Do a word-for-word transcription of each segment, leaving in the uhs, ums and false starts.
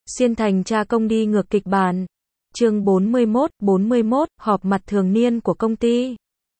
Xuyên thành tra công đi ngược kịch bản. Chương bốn mươi mốt, bốn mươi mốt, họp mặt thường niên của công ty.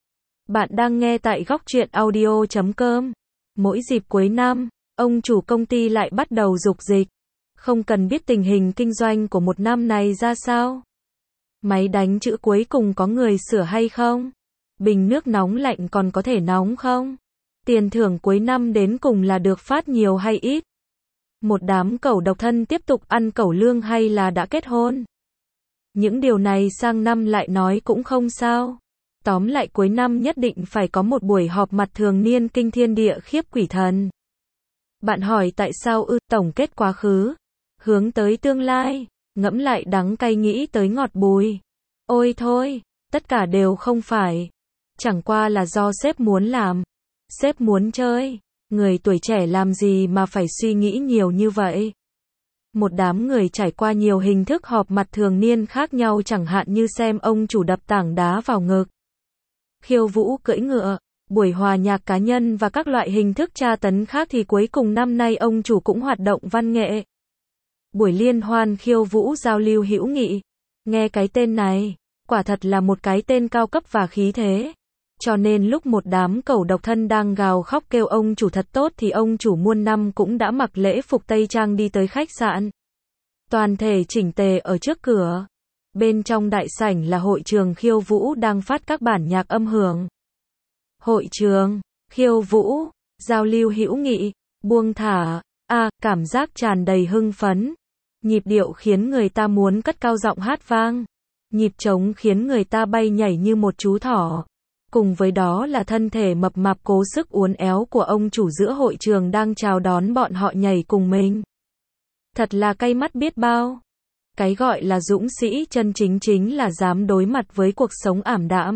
Bạn đang nghe tại góc truyện audio chấm com. Mỗi dịp cuối năm, ông chủ công ty lại bắt đầu dục dịch. Không cần biết tình hình kinh doanh của một năm này ra sao. Máy đánh chữ cuối cùng có người sửa hay không? Bình nước nóng lạnh còn có thể nóng không? Tiền thưởng cuối năm đến cùng là được phát nhiều hay ít? Một đám cẩu độc thân tiếp tục ăn cẩu lương hay là đã kết hôn? Những điều này sang năm lại nói cũng không sao. Tóm lại cuối năm nhất định phải có một buổi họp mặt thường niên kinh thiên địa khiếp quỷ thần. Bạn hỏi tại sao ư? Tổng kết quá khứ, hướng tới tương lai, ngẫm lại đắng cay nghĩ tới ngọt bùi. Ôi thôi, tất cả đều không phải. Chẳng qua là do sếp muốn làm. Sếp muốn chơi. Người tuổi trẻ làm gì mà phải suy nghĩ nhiều như vậy? Một đám người trải qua nhiều hình thức họp mặt thường niên khác nhau, chẳng hạn như xem ông chủ đập tảng đá vào ngực, khiêu vũ cưỡi ngựa, buổi hòa nhạc cá nhân và các loại hình thức tra tấn khác, thì cuối cùng năm nay ông chủ cũng hoạt động văn nghệ. Buổi liên hoan khiêu vũ giao lưu hữu nghị. Nghe cái tên này, quả thật là một cái tên cao cấp và khí thế. Cho nên lúc một đám cẩu độc thân đang gào khóc kêu ông chủ thật tốt thì ông chủ muôn năm cũng đã mặc lễ phục tây trang đi tới khách sạn. Toàn thể chỉnh tề ở trước cửa. Bên trong đại sảnh là hội trường khiêu vũ đang phát các bản nhạc âm hưởng. Hội trường, khiêu vũ, giao lưu hữu nghị, buông thả, a à, cảm giác tràn đầy hưng phấn. Nhịp điệu khiến người ta muốn cất cao giọng hát vang. Nhịp trống khiến người ta bay nhảy như một chú thỏ. Cùng với đó là thân thể mập mạp cố sức uốn éo của ông chủ giữa hội trường đang chào đón bọn họ nhảy cùng mình. Thật là cay mắt biết bao. Cái gọi là dũng sĩ chân chính chính là dám đối mặt với cuộc sống ảm đạm.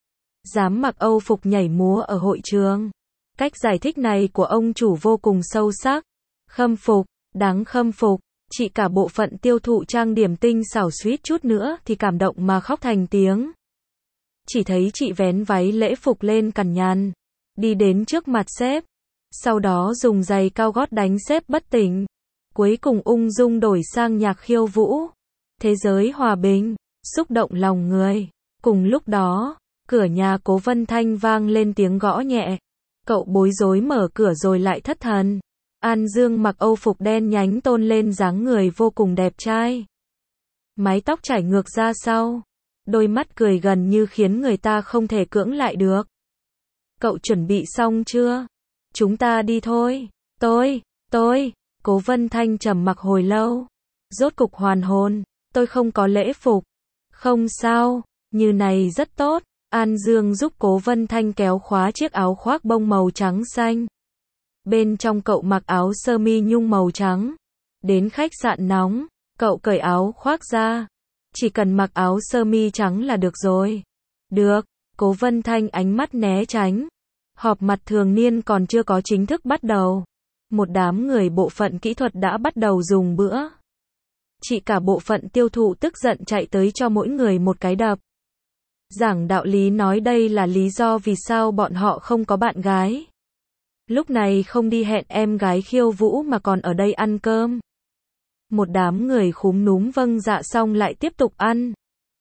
Dám mặc âu phục nhảy múa ở hội trường. Cách giải thích này của ông chủ vô cùng sâu sắc. Khâm phục, đáng khâm phục. Chỉ cả bộ phận tiêu thụ trang điểm tinh xảo suýt chút nữa thì cảm động mà khóc thành tiếng. Chỉ thấy chị vén váy lễ phục lên cằn nhằn, đi đến trước mặt sếp, sau đó dùng giày cao gót đánh sếp bất tỉnh, cuối cùng ung dung đổi sang nhạc khiêu vũ. Thế giới hòa bình, xúc động lòng người. Cùng lúc đó, cửa nhà Cố Vân Thanh vang lên tiếng gõ nhẹ. Cậu bối rối mở cửa rồi lại thất thần. An Dương mặc âu phục đen nhánh tôn lên dáng người vô cùng đẹp trai. Mái tóc chảy ngược ra sau. Đôi mắt cười gần như khiến người ta không thể cưỡng lại được. Cậu chuẩn bị xong chưa? Chúng ta đi thôi. Tôi, tôi, Cố Vân Thanh trầm mặc hồi lâu. Rốt cục hoàn hồn, tôi không có lễ phục. Không sao, như này rất tốt. An Dương giúp Cố Vân Thanh kéo khóa chiếc áo khoác bông màu trắng xanh. Bên trong cậu mặc áo sơ mi nhung màu trắng. Đến khách sạn nóng, cậu cởi áo khoác ra. Chỉ cần mặc áo sơ mi trắng là được rồi. Được, Cố Vân Thanh ánh mắt né tránh. Họp mặt thường niên còn chưa có chính thức bắt đầu. Một đám người bộ phận kỹ thuật đã bắt đầu dùng bữa. Chỉ cả bộ phận tiêu thụ tức giận chạy tới cho mỗi người một cái đập. Giảng đạo lý nói đây là lý do vì sao bọn họ không có bạn gái. Lúc này không đi hẹn em gái khiêu vũ mà còn ở đây ăn cơm. Một đám người khúm núm vâng dạ xong lại tiếp tục ăn.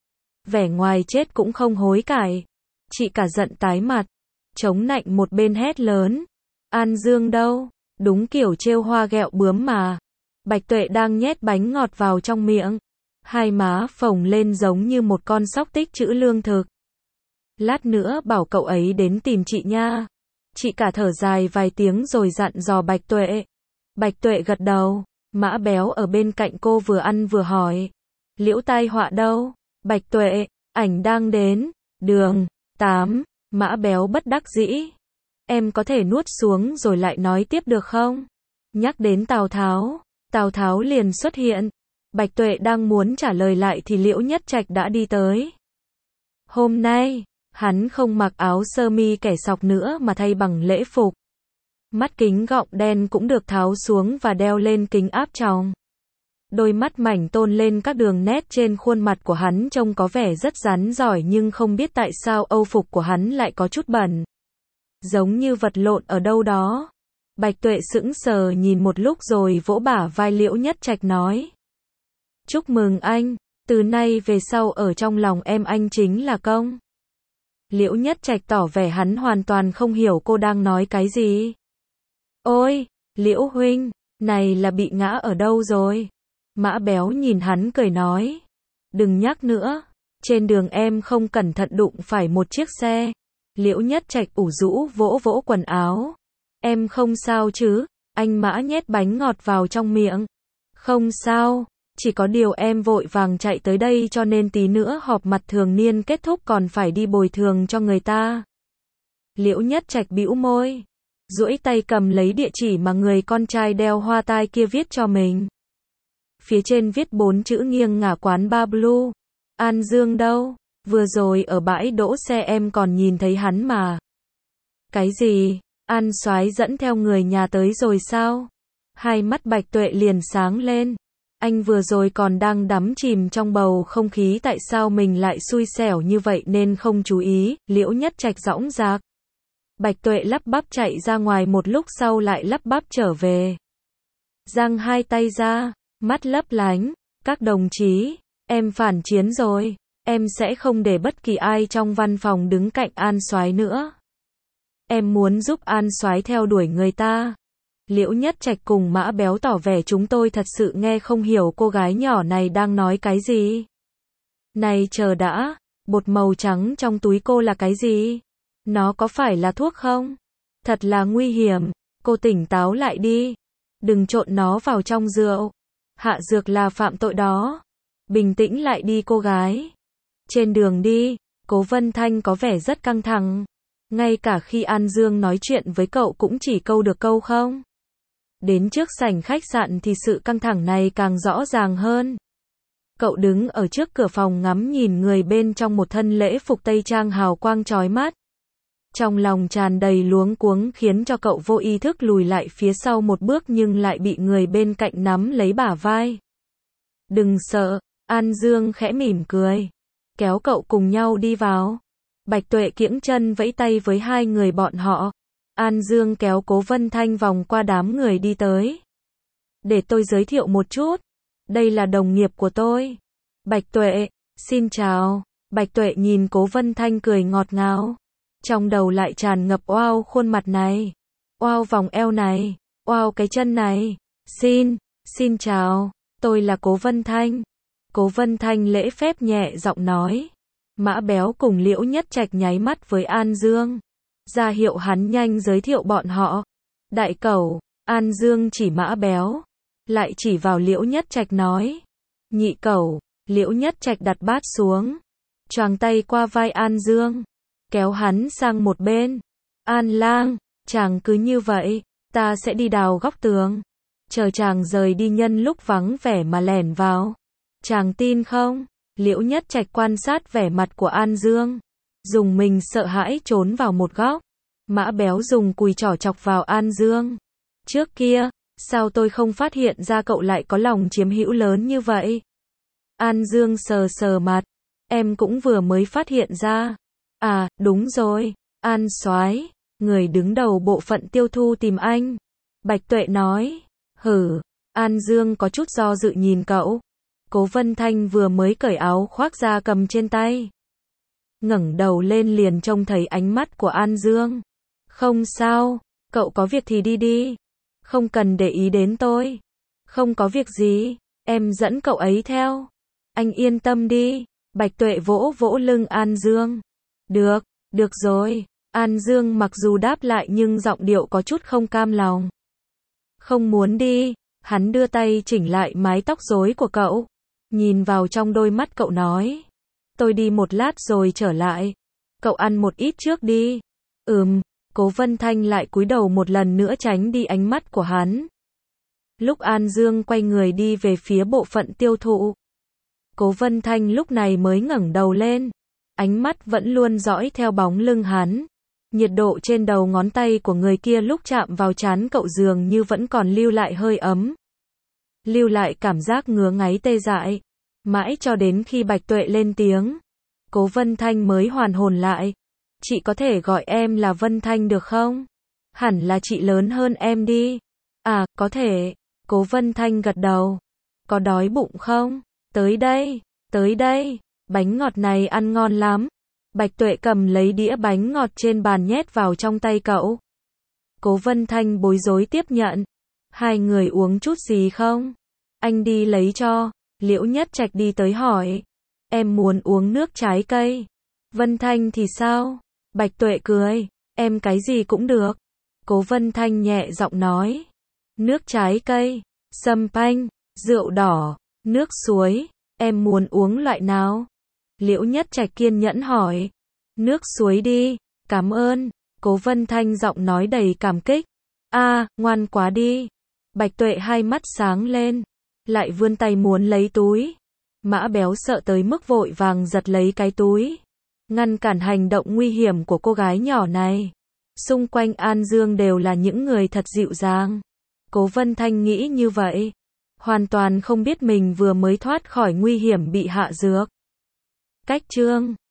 Vẻ ngoài chết cũng không hối cải. Chị cả giận tái mặt. Chống nạnh một bên hét lớn. An Dương đâu? Đúng kiểu trêu hoa ghẹo bướm mà. Bạch Tuệ đang nhét bánh ngọt vào trong miệng. Hai má phồng lên giống như một con sóc tích trữ lương thực. Lát nữa bảo cậu ấy đến tìm chị nha. Chị cả thở dài vài tiếng rồi dặn dò Bạch Tuệ. Bạch Tuệ gật đầu. Mã Béo ở bên cạnh cô vừa ăn vừa hỏi. Liễu Tai Họa đâu? Bạch Tuệ, ảnh đang đến. Đường, tám. Mã Béo bất đắc dĩ. Em có thể nuốt xuống rồi lại nói tiếp được không? Nhắc đến Tào Tháo, Tào Tháo liền xuất hiện. Bạch Tuệ đang muốn trả lời lại thì Liễu Nhất Trạch đã đi tới. Hôm nay, hắn không mặc áo sơ mi kẻ sọc nữa mà thay bằng lễ phục. Mắt kính gọng đen cũng được tháo xuống và đeo lên kính áp tròng. Đôi mắt mảnh tôn lên các đường nét trên khuôn mặt của hắn trông có vẻ rất rắn giỏi, nhưng không biết tại sao âu phục của hắn lại có chút bẩn. Giống như vật lộn ở đâu đó. Bạch Tuệ sững sờ nhìn một lúc rồi vỗ bả vai Liễu Nhất Trạch nói. Chúc mừng anh, từ nay về sau ở trong lòng em anh chính là công. Liễu Nhất Trạch tỏ vẻ hắn hoàn toàn không hiểu cô đang nói cái gì. Ôi, Liễu huynh, này là bị ngã ở đâu rồi? Mã Béo nhìn hắn cười nói. Đừng nhắc nữa, trên đường em không cẩn thận đụng phải một chiếc xe. Liễu Nhất Trạch ủ rũ vỗ vỗ quần áo. Em không sao chứ? Anh Mã nhét bánh ngọt vào trong miệng. Không sao, chỉ có điều em vội vàng chạy tới đây cho nên tí nữa họp mặt thường niên kết thúc còn phải đi bồi thường cho người ta. Liễu Nhất Trạch bĩu môi, duỗi tay cầm lấy địa chỉ mà người con trai đeo hoa tai kia viết cho mình. Phía trên viết bốn chữ nghiêng ngả quán Bar Blue. An Dương đâu? Vừa rồi ở bãi đỗ xe em còn nhìn thấy hắn mà. Cái gì? An Soái dẫn theo người nhà tới rồi sao? Hai mắt Bạch Tuệ liền sáng lên. Anh vừa rồi còn đang đắm chìm trong bầu không khí, tại sao mình lại xui xẻo như vậy nên không chú ý. Liễu Nhất Trạch dõng dạc. Bạch Tuệ lắp bắp chạy ra ngoài, một lúc sau lại lắp bắp trở về. Giang hai tay ra, mắt lấp lánh. Các đồng chí, em phản chiến rồi. Em sẽ không để bất kỳ ai trong văn phòng đứng cạnh An Soái nữa. Em muốn giúp An Soái theo đuổi người ta. Liễu Nhất Trạch cùng Mã Béo tỏ vẻ chúng tôi thật sự nghe không hiểu cô gái nhỏ này đang nói cái gì. Này chờ đã, bột màu trắng trong túi cô là cái gì? Nó có phải là thuốc không? Thật là nguy hiểm, cô tỉnh táo lại đi. Đừng trộn nó vào trong rượu. Hạ dược là phạm tội đó. Bình tĩnh lại đi cô gái. Trên đường đi, Cố Vân Thanh có vẻ rất căng thẳng. Ngay cả khi An Dương nói chuyện với cậu cũng chỉ câu được câu không. Đến trước sảnh khách sạn thì sự căng thẳng này càng rõ ràng hơn. Cậu đứng ở trước cửa phòng ngắm nhìn người bên trong một thân lễ phục tây trang hào quang chói mắt. Trong lòng tràn đầy luống cuống khiến cho cậu vô ý thức lùi lại phía sau một bước nhưng lại bị người bên cạnh nắm lấy bả vai. Đừng sợ, An Dương khẽ mỉm cười. Kéo cậu cùng nhau đi vào. Bạch Tuệ kiễng chân vẫy tay với hai người bọn họ. An Dương kéo Cố Vân Thanh vòng qua đám người đi tới. Để tôi giới thiệu một chút. Đây là đồng nghiệp của tôi. Bạch Tuệ, xin chào. Bạch Tuệ nhìn Cố Vân Thanh cười ngọt ngào. Trong đầu lại tràn ngập oao khuôn mặt này. Oao vòng eo này. Oao cái chân này. Xin, xin chào. Tôi là Cố Vân Thanh. Cố Vân Thanh lễ phép nhẹ giọng nói. Mã Béo cùng Liễu Nhất Trạch nháy mắt với An Dương. Ra hiệu hắn nhanh giới thiệu bọn họ. Đại cẩu, An Dương chỉ Mã Béo. Lại chỉ vào Liễu Nhất Trạch nói. Nhị cẩu, Liễu Nhất Trạch đặt bát xuống. Choàng tay qua vai An Dương. Kéo hắn sang một bên. An Lang, chàng cứ như vậy, ta sẽ đi đào góc tường. Chờ chàng rời đi nhân lúc vắng vẻ mà lẻn vào. Chàng tin không? Liễu Nhất Trạch quan sát vẻ mặt của An Dương. Dùng mình sợ hãi trốn vào một góc. Mã Béo dùng cùi trỏ chọc vào An Dương. Trước kia, sao tôi không phát hiện ra cậu lại có lòng chiếm hữu lớn như vậy? An Dương sờ sờ mặt. Em cũng vừa mới phát hiện ra. À, đúng rồi. An Soái, người đứng đầu bộ phận tiêu thu tìm anh. Bạch Tuệ nói. Hử. An Dương có chút do dự nhìn cậu. Cố Vân Thanh vừa mới cởi áo khoác ra cầm trên tay. Ngẩng đầu lên liền trông thấy ánh mắt của An Dương. Không sao, cậu có việc thì đi đi. Không cần để ý đến tôi. Không có việc gì, em dẫn cậu ấy theo. Anh yên tâm đi. Bạch Tuệ vỗ vỗ lưng An Dương. Được, được rồi. An Dương mặc dù đáp lại nhưng giọng điệu có chút không cam lòng. Không muốn đi. Hắn đưa tay chỉnh lại mái tóc rối của cậu. Nhìn vào trong đôi mắt cậu nói. Tôi đi một lát rồi trở lại. Cậu ăn một ít trước đi. Ừm. Cố Vân Thanh lại cúi đầu một lần nữa tránh đi ánh mắt của hắn. Lúc An Dương quay người đi về phía bộ phận tiêu thụ. Cố Vân Thanh lúc này mới ngẩng đầu lên. Ánh mắt vẫn luôn dõi theo bóng lưng hắn. Nhiệt độ trên đầu ngón tay của người kia lúc chạm vào trán cậu dường như vẫn còn lưu lại hơi ấm. Lưu lại cảm giác ngứa ngáy tê dại. Mãi cho đến khi Bạch Tuệ lên tiếng. Cố Vân Thanh mới hoàn hồn lại. Chị có thể gọi em là Vân Thanh được không? Hẳn là chị lớn hơn em đi. À, có thể. Cố Vân Thanh gật đầu. Có đói bụng không? Tới đây, tới đây, bánh ngọt này ăn ngon lắm. Bạch Tuệ cầm lấy đĩa bánh ngọt trên bàn nhét vào trong tay cậu. Cố Vân Thanh bối rối tiếp nhận. Hai người uống chút gì không? Anh đi lấy cho. Liễu Nhất Trạch đi tới hỏi. Em muốn uống nước trái cây. Vân Thanh thì sao? Bạch Tuệ cười. Em cái gì cũng được. Cố Vân Thanh nhẹ giọng nói. Nước trái cây, sâm panh, rượu đỏ, nước suối. Em muốn uống loại nào? Liễu Nhất Trạch kiên nhẫn hỏi. Nước suối đi. Cảm ơn. Cố Vân Thanh giọng nói đầy cảm kích. A, à, ngoan quá đi. Bạch Tuệ hai mắt sáng lên. Lại vươn tay muốn lấy túi. Mã Béo sợ tới mức vội vàng giật lấy cái túi. Ngăn cản hành động nguy hiểm của cô gái nhỏ này. Xung quanh An Dương đều là những người thật dịu dàng. Cố Vân Thanh nghĩ như vậy. Hoàn toàn không biết mình vừa mới thoát khỏi nguy hiểm bị hạ dược. Cách chương